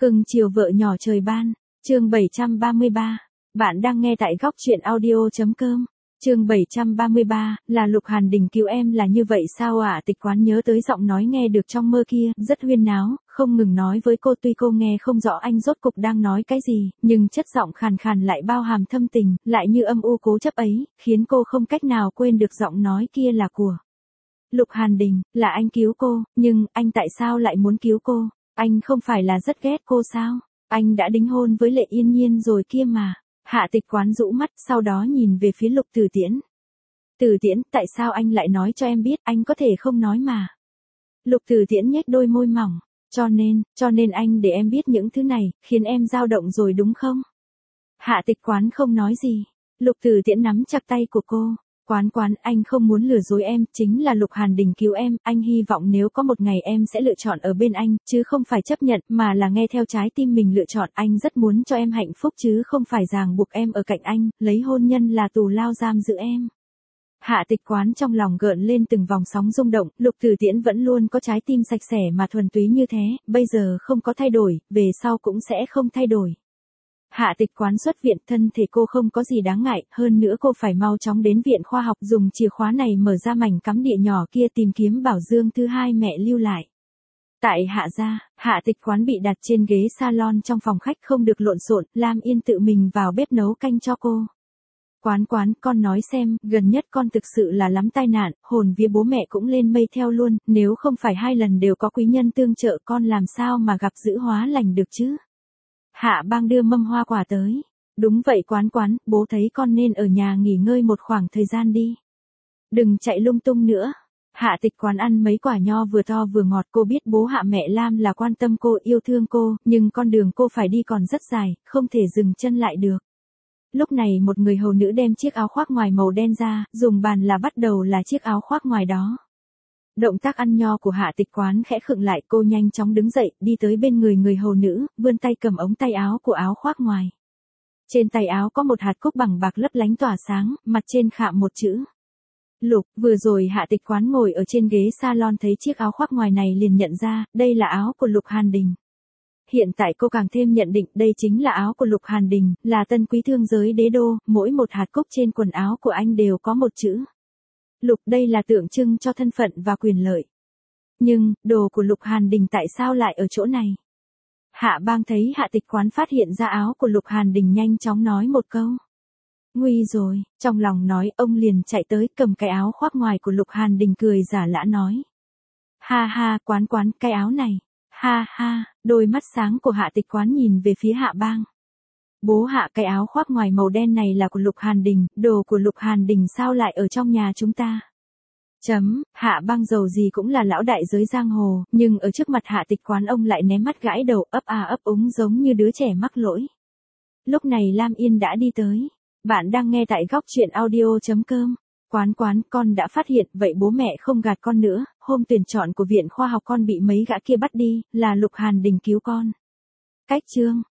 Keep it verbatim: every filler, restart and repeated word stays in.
Cưng chiều vợ nhỏ trời ban, chương bảy trăm ba mươi ba. Bạn đang nghe tại góc truyện audio.com. Chương bảy trăm ba mươi ba, là Lục Hàn Đình cứu em là như vậy sao ạ? À? Tịch Quán nhớ tới giọng nói nghe được trong mơ kia, rất huyên náo, không ngừng nói với cô, tuy cô nghe không rõ anh rốt cục đang nói cái gì, nhưng chất giọng khàn khàn lại bao hàm thâm tình, lại như âm u cố chấp ấy, khiến cô không cách nào quên được giọng nói kia là của Lục Hàn Đình, là anh cứu cô, nhưng anh tại sao lại muốn cứu cô? Anh không phải là rất ghét cô sao? Anh đã đính hôn với Lệ Yên Nhiên rồi kia mà. Hạ Tịch Quán rũ mắt, sau đó nhìn về phía Lục Tử Tiễn. Tử Tiễn, tại sao anh lại nói cho em biết, anh có thể không nói mà. Lục Tử Tiễn nhếch đôi môi mỏng, cho nên, cho nên anh để em biết những thứ này, khiến em dao động rồi đúng không? Hạ Tịch Quán không nói gì. Lục Tử Tiễn nắm chặt tay của cô. Quán Quán, anh không muốn lừa dối em, chính là Lục Hàn Đình cứu em, anh hy vọng nếu có một ngày em sẽ lựa chọn ở bên anh, chứ không phải chấp nhận, mà là nghe theo trái tim mình lựa chọn, anh rất muốn cho em hạnh phúc chứ không phải ràng buộc em ở cạnh anh, lấy hôn nhân là tù lao giam giữ em. Hạ Tịch Quán trong lòng gợn lên từng vòng sóng rung động, Lục Tử Tiễn vẫn luôn có trái tim sạch sẽ mà thuần túy như thế, bây giờ không có thay đổi, về sau cũng sẽ không thay đổi. Hạ Tịch Quán xuất viện, thân thể cô không có gì đáng ngại, hơn nữa cô phải mau chóng đến viện khoa học, dùng chìa khóa này mở ra mảnh cắm địa nhỏ kia tìm kiếm bảo dương thứ hai mẹ lưu lại. Tại Hạ gia, Hạ Tịch Quán bị đặt trên ghế salon trong phòng khách không được lộn xộn, Lam Yên tự mình vào bếp nấu canh cho cô. Quán Quán, con nói xem, gần nhất con thực sự là lắm tai nạn, hồn vía bố mẹ cũng lên mây theo luôn, nếu không phải hai lần đều có quý nhân tương trợ con làm sao mà gặp dữ hóa lành được chứ. Hạ Bang đưa mâm hoa quả tới. Đúng vậy Quán Quán, bố thấy con nên ở nhà nghỉ ngơi một khoảng thời gian đi. Đừng chạy lung tung nữa. Hạ Tịch Quán ăn mấy quả nho vừa to vừa ngọt, cô biết bố Hạ mẹ Lam là quan tâm cô, yêu thương cô, nhưng con đường cô phải đi còn rất dài, không thể dừng chân lại được. Lúc này một người hầu nữ đem chiếc áo khoác ngoài màu đen ra, dùng bàn là bắt đầu là chiếc áo khoác ngoài đó. Động tác ăn nho của Hạ Tịch Quán khẽ khựng lại, cô nhanh chóng đứng dậy, đi tới bên người người hầu nữ, vươn tay cầm ống tay áo của áo khoác ngoài. Trên tay áo có một hạt cúc bằng bạc lấp lánh tỏa sáng, mặt trên khạm một chữ Lục. Vừa rồi Hạ Tịch Quán ngồi ở trên ghế salon thấy chiếc áo khoác ngoài này liền nhận ra, đây là áo của Lục Hàn Đình. Hiện tại cô càng thêm nhận định đây chính là áo của Lục Hàn Đình, là tân quý thương giới đế đô, mỗi một hạt cúc trên quần áo của anh đều có một chữ Lục, đây là tượng trưng cho thân phận và quyền lợi. Nhưng, đồ của Lục Hàn Đình tại sao lại ở chỗ này? Hạ Bang thấy Hạ Tịch Quán phát hiện ra áo của Lục Hàn Đình nhanh chóng nói một câu. Nguy rồi, trong lòng nói, ông liền chạy tới cầm cái áo khoác ngoài của Lục Hàn Đình cười giả lả nói. Ha ha, Quán Quán, cái áo này. Ha ha, đôi mắt sáng của Hạ Tịch Quán nhìn về phía Hạ Bang. Bố Hạ, cái áo khoác ngoài màu đen này là của Lục Hàn Đình, đồ của Lục Hàn Đình sao lại ở trong nhà chúng ta? Chấm, Hạ Bang giàu gì cũng là lão đại giới giang hồ, nhưng ở trước mặt Hạ Tịch Quán ông lại ném mắt gãi đầu, ấp à ấp úng giống như đứa trẻ mắc lỗi. Lúc này Lam Yên đã đi tới. Bạn đang nghe tại góc truyện audio.com. Quán Quán, con đã phát hiện, vậy bố mẹ không gạt con nữa, hôm tuyển chọn của viện khoa học con bị mấy gã kia bắt đi, là Lục Hàn Đình cứu con. Cách chương